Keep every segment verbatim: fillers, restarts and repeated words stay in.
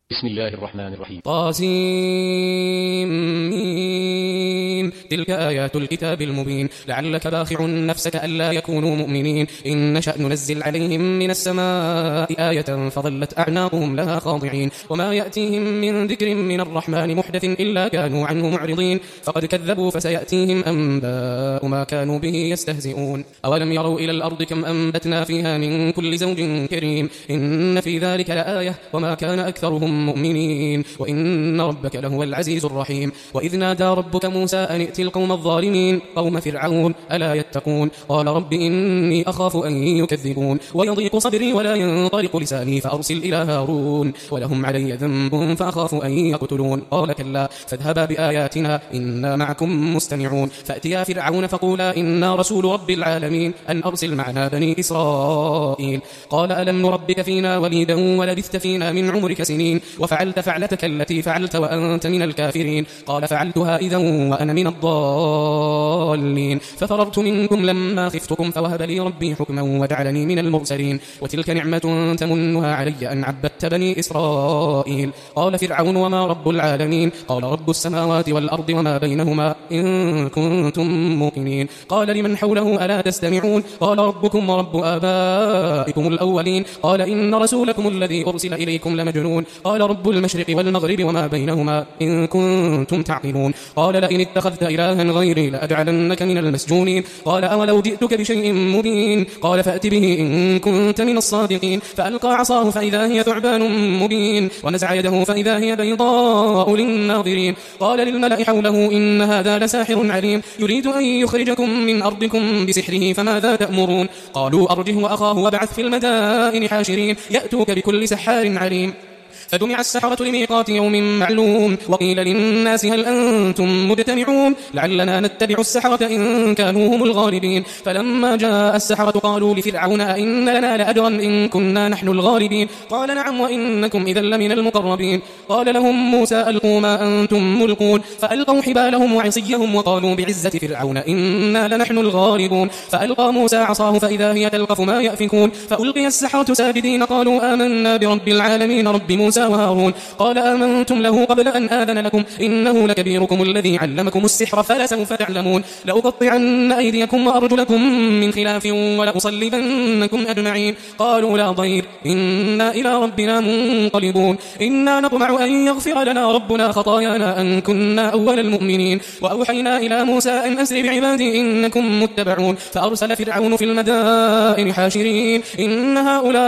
بسم الله الرحمن الرحيم. طاسيم تلك آيات الكتاب المبين لعلك باخع نفسك ألا يكونوا مؤمنين إن نشأ ننزل عليهم من السماء آية فظلت أعناقهم لها خاضعين وما يأتيهم من ذكر من الرحمن محدث إلا كانوا عنه معرضين فقد كذبوا فسيأتيهم أنباء ما كانوا به يستهزئون أولم يروا إلى الأرض كم أنبتنا فيها من كل زوج كريم إن في ذلك لآية وما كان أكثرهم مؤمنين وإن ربك لهو العزيز الرحيم وإذ نادى ربك موسى أن ائت القوم الظالمين قوم فرعون ألا يتقون قال رب إني أخاف أن يكذبون ويضيق صدري ولا ينطلق لساني فأرسل إلى هارون ولهم علي ذنب فأخاف أن يقتلون قال كلا فاذهبا بآياتنا إنا معكم مستمعون فأتيا فرعون فقولا إنا رسول رب العالمين أن أرسل معنا بني إسرائيل قال ألم نربك فينا وليدا ولبثت فينا من عمرك سنين وفعلت فعلتك التي فعلت وأنت من الكافرين قال فعلتها إذا وأنا من الضالين ففررت منكم لما خفتكم فوهب لي ربي حكما وجعلني من المرسلين وتلك نعمة تمنها علي أن عبدت بني إسرائيل قال فرعون وما رب العالمين قال رب السماوات والأرض وما بينهما إن كنتم موقنين قال لمن حوله ألا تستمعون قال ربكم ورب آبائكم الأولين قال إن رسولكم الذي أرسل إليكم لمجنون قال رب المشرق والمغرب وما بينهما إن كنتم تعقلون قال لئن اتخذت إلها غيري لأجعلنك من المسجونين قال أولو جئتك بشيء مبين قال فأت به إن كنت من الصادقين فألقى عصاه فإذا هي ثعبان مبين ونزع يده فإذا هي بيضاء للناظرين قال للملأ حوله إن هذا لساحر عليم يريد أن يخرجكم من أرضكم بسحره فماذا تأمرون قالوا أرجه وأخاه وابعث في المدائن حاشرين يأتوك بكل سحار عليم فجمع السحرة لميقات يوم معلوم وقيل للناس هل أنتم مجتمعون لعلنا نتبع السحرة إن كانوا هم الغالبين فلما جاء السحرة قالوا لفرعون أئن لنا لأجرا إن كنا نحن الغالبين قال نعم وإنكم إذا لمن المقربين قال لهم موسى ألقوا ما أنتم ملقون فألقوا حبالهم وعصيهم وقالوا بعزة فرعون إنا لنحن الغالبون فألقى موسى عصاه فإذا هي تلقف ما يأفكون فألقي السحرة ساجدين قالوا آمنا برب العالمين رب موسى وهارون قال آمنتم له قبل أن آذن لكم إنه لكبيركم الذي علمكم السحر فلسوف تعلمون لأقطعن أيديكم وأرجلكم من خلاف ولأصلبنكم أجمعين قالوا لا ضير إنا إلى ربنا منقلبون إنا نطمع أن يغفر لنا ربنا خطايانا أن كنا أول المؤمنين وأوحينا إلى موسى أن أسر بعبادي إنكم متبعون فأرسل فرعون في المدائن حاشرين إن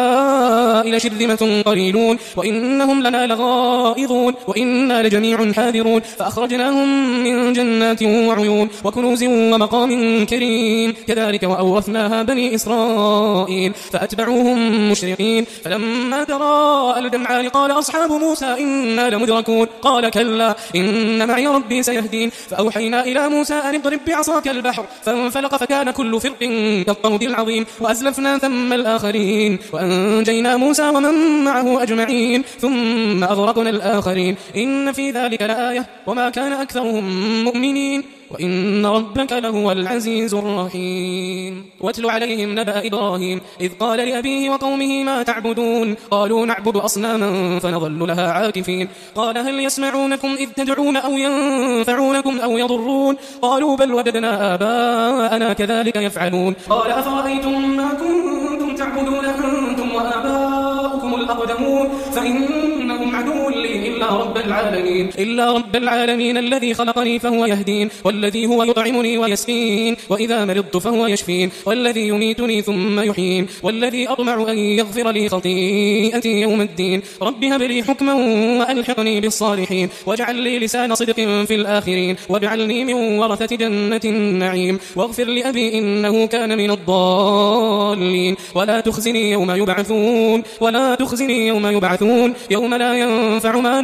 هؤلاء لشرذمة قليلون وإن إنهم لنا لغائظون وإنا لجميع حاذرون فأخرجناهم من جنات وعيون وكنوز ومقام كريم كذلك وأورثناها بني إسرائيل فأتبعوهم مشرقين فلما تراءى الجمعان قال أصحاب موسى إنا لمدركون قال كلا إن معي ربي سيهدين فأوحينا إلى موسى أن اضرب بعصاك البحر فانفلق فكان كل فرق كالطود العظيم وأزلفنا ثم الآخرين وأنجينا موسى ومن معه أجمعين ثم أغرقنا الآخرين إن في ذلك لآية وما كان أكثرهم مؤمنين وإن ربك لهو العزيز الرحيم واتل عليهم نبأ إبراهيم إذ قال لأبيه وقومه ما تعبدون قالوا نعبد أصناما فنظل لها عاكفين قال هل يسمعونكم إذ تدعون أو ينفعونكم أو يضرون قالوا بل وجدنا آباءنا كذلك يفعلون قال أفرأيتم ما كنتم تعبدون أنتم وآباؤكم الأقدمون فإنهم عدو لي إلا رب العالمين إلا رب العالمين الذي خلقني فهو يهدين والذي هو يطعمني ويسقين وإذا مرضت فهو يشفين والذي يميتني ثم يحيين والذي أطمع أن يغفر لي خطيئتي يوم الدين رب هب لي حكما وألحقني بالصالحين واجعل لي لسان صدق في الآخرين واجعلني من ورثة جنة النعيم واغفر لأبي إنه كان من الضالين ولا تخزني يوم يبعثون ولا تخزني يوم يبعثون يوم لا ينفع مال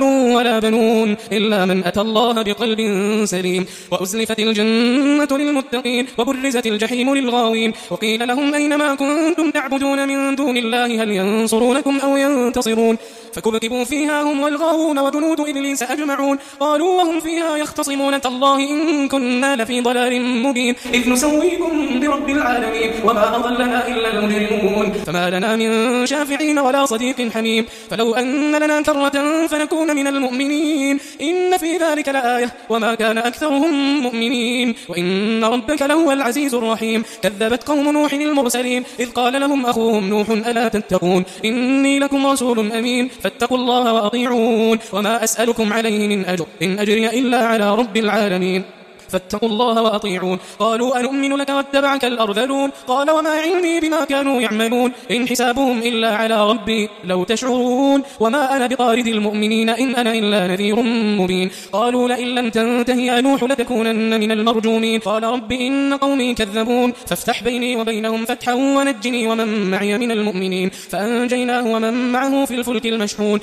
مال ولا بنون إلا من أتى الله بقلب سليم. وأزلفت الجنة للمتقين وبرزت الجحيم للغاوين وقيل لهم أينما كنتم تعبدون من دون الله هل ينصرونكم أو ينتصرون فكبكبوا فيها هم والغاوون وجنود إبليس أجمعون قالوا وهم فيها يختصمون تالله إن كنا لفي ضلال مبين إذ نسويكم برب العالمين وما أضلنا إلا المجرمون فما لنا من شافعين ولا صديق حميم فلو أن لنا كرة فنكون من المؤمنين إن في ذلك لآية وما كان أكثرهم مؤمنين وإن ربك لهو العزيز الرحيم. كذبت قوم نوح المرسلين إذ قال لهم أخوهم نوح ألا تتقون إني لكم رسول أمين فاتقوا الله وأطيعون وما أسألكم عليه من أجر إن أجري إلا على رب العالمين فاتقوا الله وأطيعون. قالوا أنؤمن لك واتبعك الأرذلون قال وما علمي بما كانوا يعملون إن حسابهم إلا على ربي لو تشعرون وما أنا بطارد المؤمنين إن أنا إلا نذير مبين. قالوا لئن لم تنتهي يا نوح لتكونن من المرجومين قال رب إن قومي كذبون فافتح بيني وبينهم فتحا ونجني ومن معي من المؤمنين فأنجيناه ومن معه في الفلك المشحون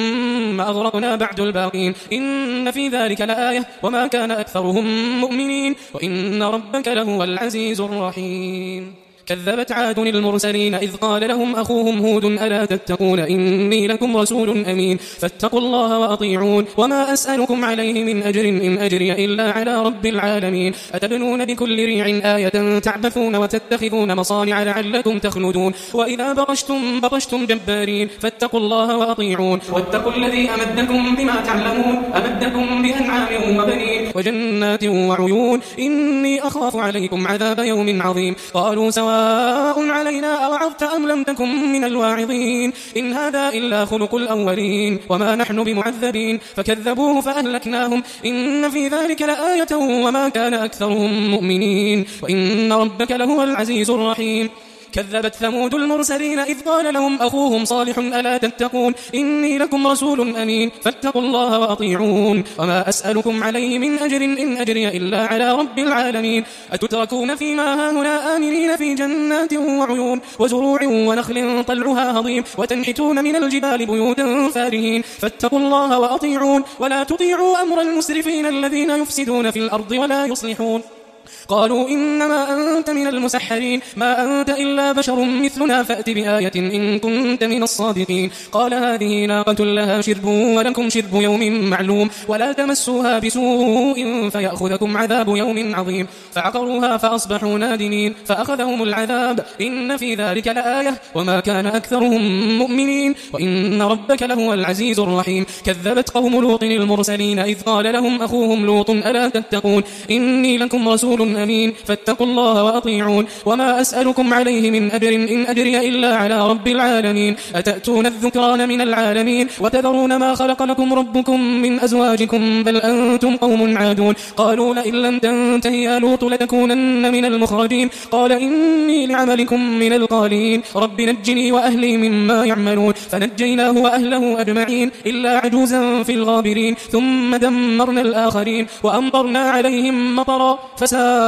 ثم أغرقنا بعد الباقين إن في ذلك لآية وما كان أكثرهم مؤمنين وإن ربك لهو العزيز الرحيم. كذبت عاد المرسلين إذ قال لهم أخوهم هود ألا تتقون إني لكم رسول أمين فاتقوا الله وأطيعون وما أسألكم عليه من أجر إن أجري إلا على رب العالمين أتبنون بكل ريع آية تعبثون وتتخذون مصانع لعلكم تخلدون وإذا بطشتم بطشتم جبارين فاتقوا الله وأطيعون واتقوا الذي أمدكم بما تعلمون أمدكم بأنعام وبنين وجنات وعيون إني أخاف عليكم عذاب يوم عظيم. قالوا سواء علينا أوعظت أم لم تكن من الواعظين إن هذا إلا خلق الأولين وما نحن بمعذبين فكذبوه فأهلكناهم إن في ذلك لآية وما كان أكثرهم مؤمنين وإن ربك لهو العزيز الرحيم. كذبت ثمود المرسلين إذ قال لهم أخوهم صالح ألا تتقون إني لكم رسول أمين فاتقوا الله وأطيعون وما أسألكم عليه من أجر إن أجري إلا على رب العالمين أتتركون فيما هاهنا آمنين في جنات وعيون وزروع ونخل طلعها هضيم وتنحتون من الجبال بيوتا فارهين فاتقوا الله وأطيعون ولا تطيعوا أمر المسرفين الذين يفسدون في الأرض ولا يصلحون. قالوا إنما أنت من المسحرين ما أنت إلا بشر مثلنا فأت بآية إن كنت من الصادقين. قال هذه ناقة لها شرب ولكم شرب يوم معلوم ولا تمسوها بسوء فيأخذكم عذاب يوم عظيم فعقروها فأصبحوا نادمين فأخذهم العذاب إن في ذلك لآية وما كان أكثرهم مؤمنين وإن ربك لهو العزيز الرحيم. كذبت قوم لوط المرسلين إذ قال لهم أخوهم لوط ألا تتقون إني لكم رسول أمين فاتقوا الله وأطيعون وما أسألكم عليه من أجر إن أجري إلا على رب العالمين أتأتون الذكران من العالمين وتذرون ما خلق لكم ربكم من أزواجكم بل أنتم قوم عادون. قالوا لئن لم تنتهي يا لوط لتكونن من المخرجين قال إني لعملكم من القالين رب نجني وأهلي مما يعملون فنجيناه وأهله أجمعين إلا عجوزا في الغابرين ثم دمرنا الآخرين وأمطرنا عليهم مطرا فساء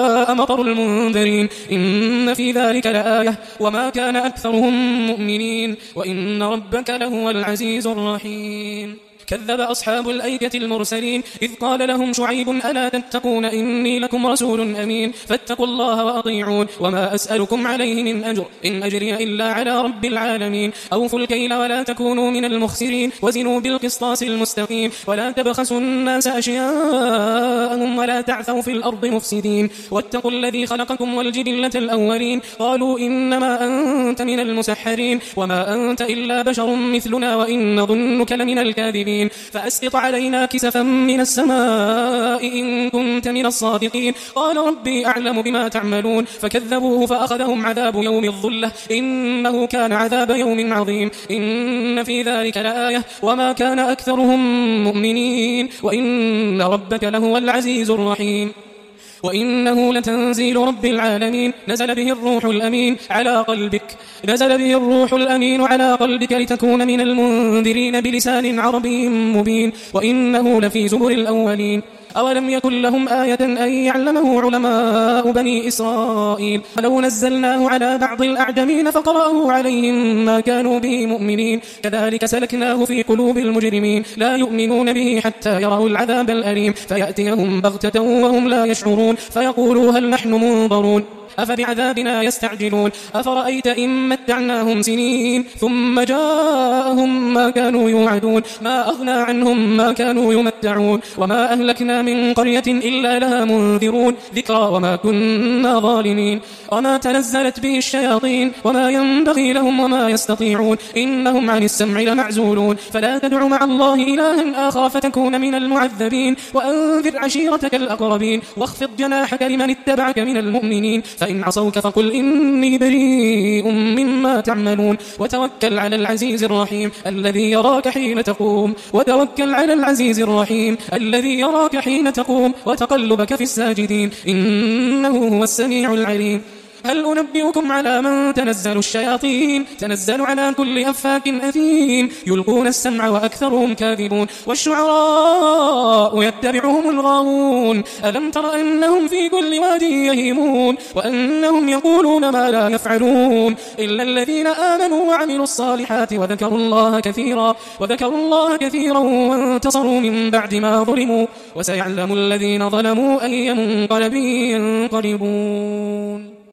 مطر المنذرين إن في ذلك لآية وما كان أكثرهم مؤمنين وإن ربك لهو العزيز الرحيم. كذب أصحاب الأيكة المرسلين إذ قال لهم شعيب ألا تتقون إني لكم رسول أمين فاتقوا الله وأطيعون وما أسألكم عليه من أجر إن أجري إلا على رب العالمين أوفوا الكيل ولا تكونوا من المخسرين وزنوا بالقسطاس المستقيم ولا تبخسوا الناس أشياءهم ولا تعثوا في الأرض مفسدين واتقوا الذي خلقكم والجبلة الأولين قالوا إنما أنت من المسحرين وما أنت إلا بشر مثلنا وإن نظنك لمن الكاذبين فأسقط علينا كسفا من السماء إن كنت من الصادقين. قال ربي أعلم بما تعملون فكذبوه فأخذهم عذاب يوم الظلة إنه كان عذاب يوم عظيم إن في ذلك لآية وما كان أكثرهم مؤمنين وإن ربك لهو العزيز الرحيم. وإنه لتنزيل رب العالمين نزل به الروح الأمين على قلبك نزل به الروح الأمين على قلبك لتكون من المنذرين بلسان عربي مبين وإنه لفي زبر الأولين أولم يكن لهم آية أن يعلمه علماء بني إسرائيل ولو نزلناه على بعض الأعجمين فقرأه عليهم ما كانوا به مؤمنين كذلك سلكناه في قلوب المجرمين لا يؤمنون به حتى يروا العذاب الأليم فيأتيهم بغتة وهم لا يشعرون فيقولوا هل نحن منظرون أفبعذابنا يستعجلون أفرأيت إن متعناهم سنين ثم جاءهم ما كانوا يوعدون ما أغنى عنهم ما كانوا يمتعون وما أهلكنا من قرية إلا لها منذرون ذكرى وما كنا ظالمين وما تنزلت به الشياطين وما ينبغي لهم وما يستطيعون إنهم عن السمع لمعزولون فلا تدع مع الله إلها آخر فتكون من المعذبين وأنذر عشيرتك الأقربين واخفض جناحك لمن اتبعك من المؤمنين فإن عصوك فقل إني بريء مما تعملون وتوكل على العزيز الرحيم الذي يراك حين تقوم وتوكل على العزيز الرحيم الذي يراك حين تقوم وتقلبك في الساجدين إنه هو السميع العليم هل أنبئكم على من تنزل الشياطين تنزل على كل أفاك أثيم يلقون السمع وأكثرهم كاذبون والشعراء يتبعهم الغاوون ألم تر أنهم في كل واد يهيمون وأنهم يقولون ما لا يفعلون إلا الذين آمنوا وعملوا الصالحات وذكروا الله كثيرا وذكروا الله كثيرا وانتصروا من بعد ما ظلموا وسيعلم الذين ظلموا أي منقلب ينقلبون.